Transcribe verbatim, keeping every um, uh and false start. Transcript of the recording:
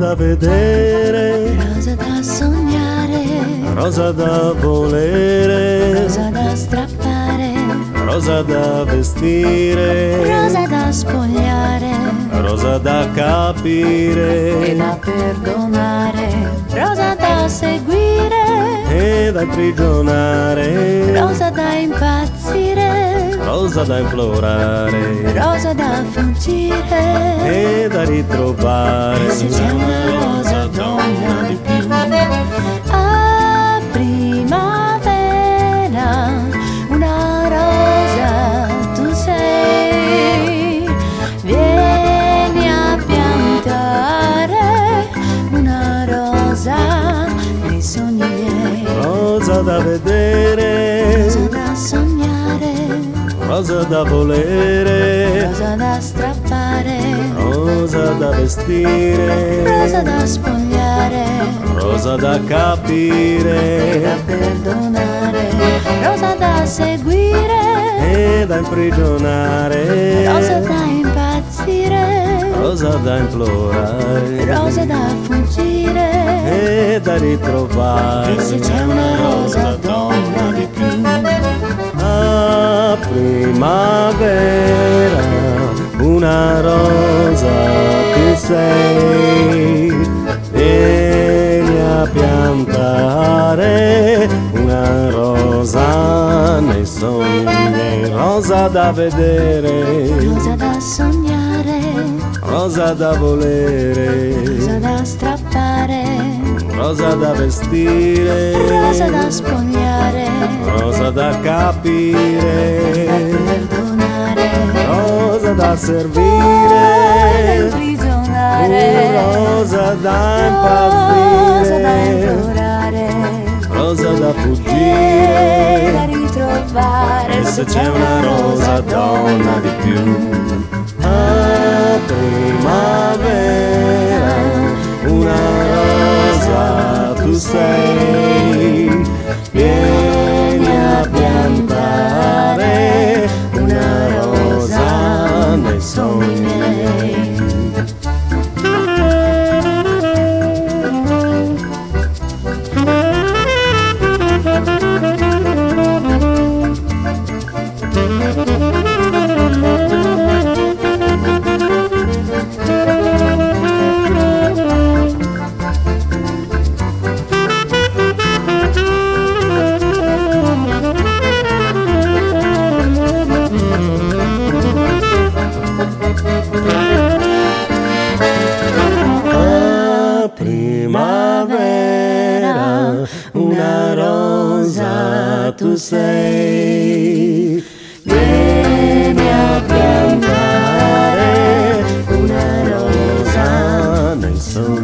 da vedere, rosa da sognare, rosa da volere, rosa da strappare, rosa da vestire, rosa da spogliare, rosa da capire e da perdonare, rosa da seguire, e da imprigionare, rosa da impazzire, rosa da implorare rosa da fuggire, e da ritrovare. e se c'è una rosa donna di più, a primavera una rosa tu sei, vieni a piantare una rosa nei sogni miei, Rosa da vedere, rosa da sognare, rosa da volere, rosa da strappare, rosa da vestire, rosa da spogliare, rosa da e capire da perdonare, rosa da seguire, e da imprigionare, rosa da impazzire, rosa da implorare rosa da fuggire, e da ritrovare. e se c'è una rosa donna di più, A primavera una rosa tu sei, vieni a piantare una rosa nei sogni, rosa da vedere, rosa da sognare, rosa da volere, rosa da strappare, rosa da vestire, rosa da spogliare, rosa da capire, perdonare, rosa da da servire, imprigionare, rosa da rosa da impazzire, implorare, rosa da e da fuggire, ritrovare, e se c'è una rosa donna di più. A primavera una rosa tu sei, vieni a piantare una rosa nei sogni miei. A primavera una rosa tu sei, vieni a piantare una rosa nei sogni.